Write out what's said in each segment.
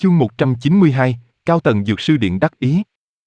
Chương 192, Cao tầng dược sư điện đắc ý.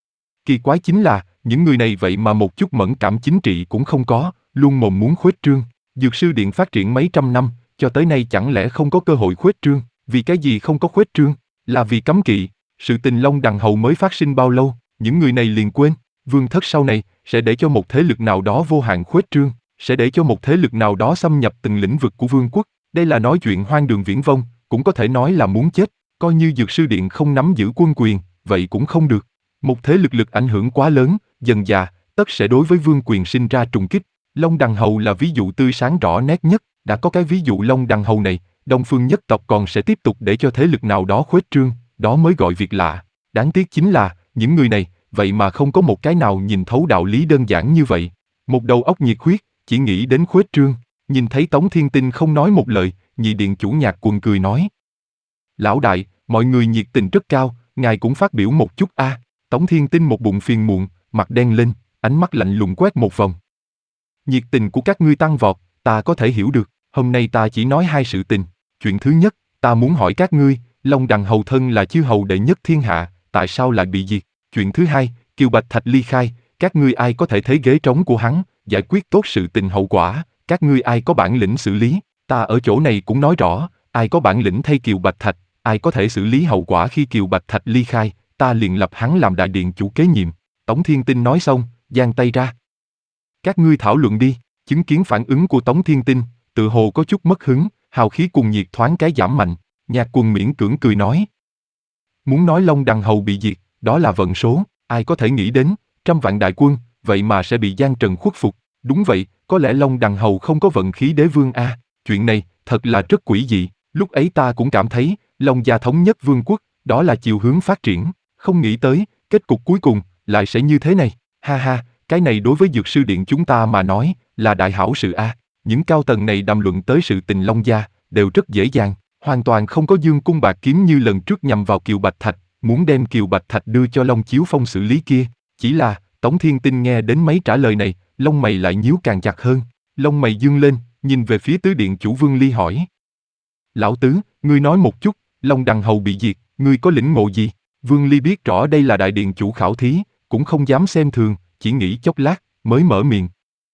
Kỳ quái chính là, những người này vậy mà một chút mẫn cảm chính trị cũng không có, luôn mồm muốn khuếch trương. Dược sư điện phát triển mấy trăm năm, cho tới nay chẳng lẽ không có cơ hội khuếch trương? Vì cái gì không có khuếch trương? Là vì cấm kỵ. Sự tình Long Đằng Hầu mới phát sinh bao lâu, những người này liền quên. Vương thất sau này, sẽ để cho một thế lực nào đó vô hạn khuếch trương, sẽ để cho một thế lực nào đó xâm nhập từng lĩnh vực của vương quốc. Đây là nói chuyện hoang đường viển vông, cũng có thể nói là muốn chết. Coi như dược sư điện không nắm giữ quân quyền, vậy cũng không được. Một thế lực ảnh hưởng quá lớn, dần dà, tất sẽ đối với vương quyền sinh ra trùng kích. Long Đằng Hầu là ví dụ tươi sáng rõ nét nhất, đã có cái ví dụ Long Đằng Hầu này, Đông Phương nhất tộc còn sẽ tiếp tục để cho thế lực nào đó khuếch trương, đó mới gọi việc lạ. Đáng tiếc chính là, những người này, vậy mà không có một cái nào nhìn thấu đạo lý đơn giản như vậy. Một đầu óc nhiệt huyết, chỉ nghĩ đến khuếch trương. Nhìn thấy Tống Thiên Tinh không nói một lời, nhị điện chủ Nhạc Quần cười nói: Lão đại, mọi người nhiệt tình rất cao, ngài cũng phát biểu một chút a. Tống Thiên Tinh một bụng phiền muộn, mặt đen lên, ánh mắt lạnh lùng quét một vòng. Nhiệt tình của các ngươi tăng vọt, ta có thể hiểu được, hôm nay ta chỉ nói hai sự tình. Chuyện thứ nhất, ta muốn hỏi các ngươi, Long Đằng Hầu thân là chư hầu đệ nhất thiên hạ, tại sao lại bị diệt? Chuyện thứ hai, Kiều Bạch Thạch ly khai, các ngươi ai có thể thế ghế trống của hắn, giải quyết tốt sự tình hậu quả, các ngươi ai có bản lĩnh xử lý? Ta ở chỗ này cũng nói rõ, ai có bản lĩnh thay Kiều Bạch Thạch, ai có thể xử lý hậu quả khi Kiều Bạch Thạch ly khai, ta liền lập hắn làm đại điện chủ kế nhiệm. Tống Thiên Tinh nói xong, giang tay ra. Các ngươi thảo luận đi. Chứng kiến phản ứng của Tống Thiên Tinh, tự hồ có chút mất hứng, hào khí cùng nhiệt thoáng cái giảm mạnh. Nhạc Quần miễn cưỡng cười nói: Muốn nói Long Đằng Hầu bị diệt, đó là vận số, ai có thể nghĩ đến, 100 vạn đại quân, vậy mà sẽ bị Giang Trần khuất phục. Đúng vậy, có lẽ Long Đằng Hầu không có vận khí đế vương a. Chuyện này, thật là rất quỷ dị. Lúc ấy ta cũng cảm thấy, Long gia thống nhất vương quốc, đó là chiều hướng phát triển. Không nghĩ tới, kết cục cuối cùng, lại sẽ như thế này. Ha ha, cái này đối với dược sư điện chúng ta mà nói, là đại hảo sự a. Những cao tầng này đàm luận tới sự tình Long gia, đều rất dễ dàng, hoàn toàn không có dương cung bạc kiếm như lần trước nhằm vào Kiều Bạch Thạch, muốn đem Kiều Bạch Thạch đưa cho Long Chiếu Phong xử lý kia. Chỉ là, Tống Thiên Tinh nghe đến mấy trả lời này, lông mày lại nhíu càng chặt hơn. Lông mày dương lên, nhìn về phía tứ điện chủ Vương Ly hỏi: Lão tứ, ngươi nói một chút, Long Đằng Hầu bị diệt, ngươi có lĩnh ngộ gì? Vương Ly biết rõ đây là đại điện chủ khảo thí, cũng không dám xem thường, chỉ nghĩ chốc lát, mới mở miệng.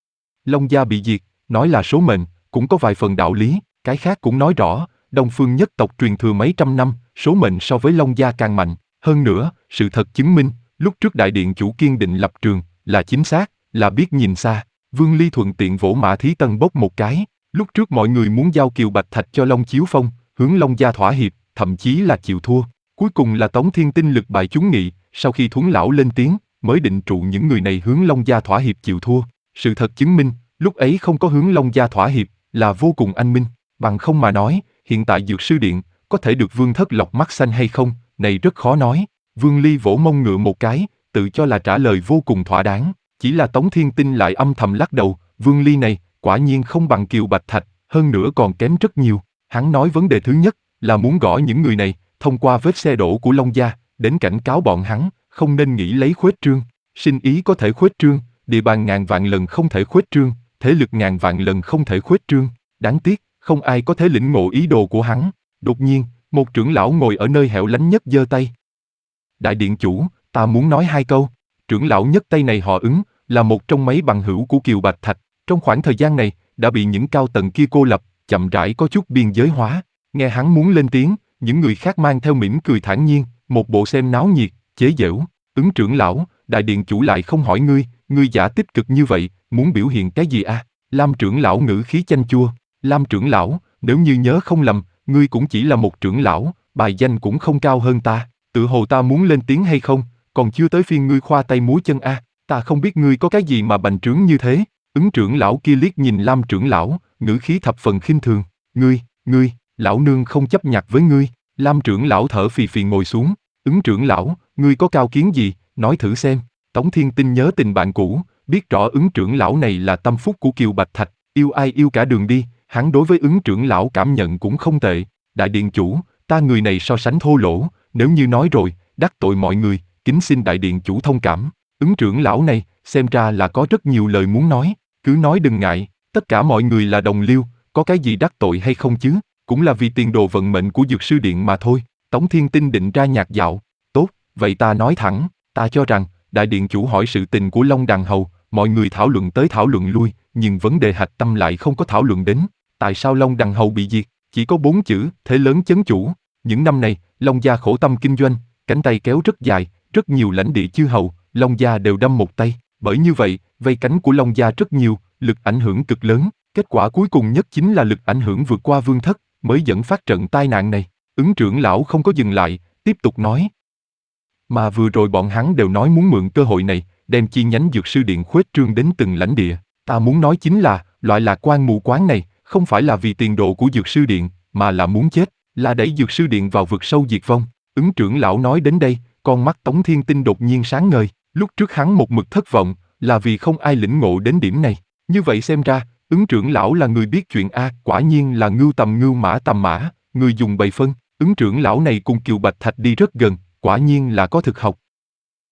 Long gia bị diệt, nói là số mệnh, cũng có vài phần đạo lý, cái khác cũng nói rõ, Đông Phương nhất tộc truyền thừa mấy trăm năm, số mệnh so với Long gia càng mạnh. Hơn nữa, sự thật chứng minh, lúc trước đại điện chủ kiên định lập trường, là chính xác, là biết nhìn xa. Vương Ly thuận tiện vỗ Mã Thí Tân bốc một cái. Lúc trước mọi người muốn giao Kiều Bạch Thạch cho Long Chiếu Phong, hướng Long gia thỏa hiệp, thậm chí là chịu thua. Cuối cùng là Tống Thiên Tinh lực bại chúng nghị, sau khi Thuấn lão lên tiếng, mới định trụ những người này hướng Long gia thỏa hiệp chịu thua. Sự thật chứng minh, lúc ấy không có hướng Long gia thỏa hiệp, là vô cùng anh minh. Bằng không mà nói, hiện tại dược sư điện, có thể được vương thất lọc mắt xanh hay không, này rất khó nói. Vương Ly vỗ mông ngựa một cái, tự cho là trả lời vô cùng thỏa đáng. Chỉ là Tống Thiên Tinh lại âm thầm lắc đầu, Vương Ly này, quả nhiên không bằng Kiều Bạch Thạch, hơn nữa còn kém rất nhiều. Hắn nói vấn đề thứ nhất, là muốn gõ những người này, thông qua vết xe đổ của Long gia, đến cảnh cáo bọn hắn, không nên nghĩ lấy khuếch trương. Sinh ý có thể khuếch trương, địa bàn ngàn vạn lần không thể khuếch trương, thế lực ngàn vạn lần không thể khuếch trương. Đáng tiếc, không ai có thể lĩnh ngộ ý đồ của hắn. Đột nhiên, một trưởng lão ngồi ở nơi hẻo lánh nhất giơ tay. Đại điện chủ, ta muốn nói hai câu. Trưởng lão nhất tay này họ Ứng, là một trong mấy bằng hữu của Kiều Bạch Thạch. Trong khoảng thời gian này, đã bị những cao tầng kia cô lập, chậm rãi có chút biên giới hóa. Nghe hắn muốn lên tiếng, những người khác mang theo mỉm cười thản nhiên, một bộ xem náo nhiệt, chế giễu. Ứng trưởng lão, đại điện chủ lại không hỏi ngươi giả tích cực như vậy, muốn biểu hiện cái gì à? Lam trưởng lão ngữ khí chanh chua. Lam trưởng lão, nếu như nhớ không lầm, ngươi cũng chỉ là một trưởng lão, bài danh cũng không cao hơn ta. Tự hồ ta muốn lên tiếng hay không, còn chưa tới phiên ngươi khoa tay múa chân a. Ta không biết ngươi có cái gì mà bành trướng như thế. Ứng trưởng lão kia liếc nhìn Lam trưởng lão, ngữ khí thập phần khinh thường. Ngươi, lão nương không chấp nhặt với ngươi. Lam trưởng lão thở phì phì ngồi xuống. Ứng trưởng lão, ngươi có cao kiến gì, nói thử xem. Tống Thiên Tinh nhớ tình bạn cũ, biết rõ Ứng trưởng lão này là tâm phúc của Kiều Bạch Thạch, yêu ai yêu cả đường đi. Hắn đối với Ứng trưởng lão cảm nhận cũng không tệ. Đại điện chủ, ta người này so sánh thô lỗ, nếu như nói rồi, đắc tội mọi người, kính xin đại điện chủ thông cảm. Ứng trưởng lão này, xem ra là có rất nhiều lời muốn nói, cứ nói đừng ngại, tất cả mọi người là đồng liêu, có cái gì đắc tội hay không chứ, cũng là vì tiền đồ vận mệnh của dược sư điện mà thôi. Tống Thiên Tinh định ra nhạc dạo. Tốt, vậy ta nói thẳng, ta cho rằng, đại điện chủ hỏi sự tình của Long Đàn Hầu, mọi người thảo luận tới thảo luận lui, nhưng vấn đề hạch tâm lại không có thảo luận đến. Tại sao Long Đàn Hầu bị diệt? Chỉ có 4 chữ, thế lớn chấn chủ. Những năm này, Long gia khổ tâm kinh doanh, cánh tay kéo rất dài, rất nhiều lãnh địa chư hầu, Long gia đều đâm một tay. Bởi như vậy, vây cánh của Long gia rất nhiều, lực ảnh hưởng cực lớn. Kết quả cuối cùng nhất chính là lực ảnh hưởng vượt qua Vương Thất, mới dẫn phát trận tai nạn này. Ứng trưởng lão không có dừng lại, tiếp tục nói. Mà vừa rồi bọn hắn đều nói muốn mượn cơ hội này, đem chi nhánh dược sư điện khuếch trương đến từng lãnh địa. Ta muốn nói chính là, loại lạc quan mù quáng này, không phải là vì tiền độ của dược sư điện, mà là muốn chết, là đẩy dược sư điện vào vực sâu diệt vong. Ứng trưởng lão nói đến đây, con mắt Tống Thiên Tinh đột nhiên sáng ngời. Lúc trước hắn một mực thất vọng, là vì không ai lĩnh ngộ đến điểm này. Như vậy xem ra, ứng trưởng lão là người biết chuyện a, quả nhiên là ngưu tầm mã, người dùng bày phân. Ứng trưởng lão này cùng Kiều Bạch Thạch đi rất gần, quả nhiên là có thực học.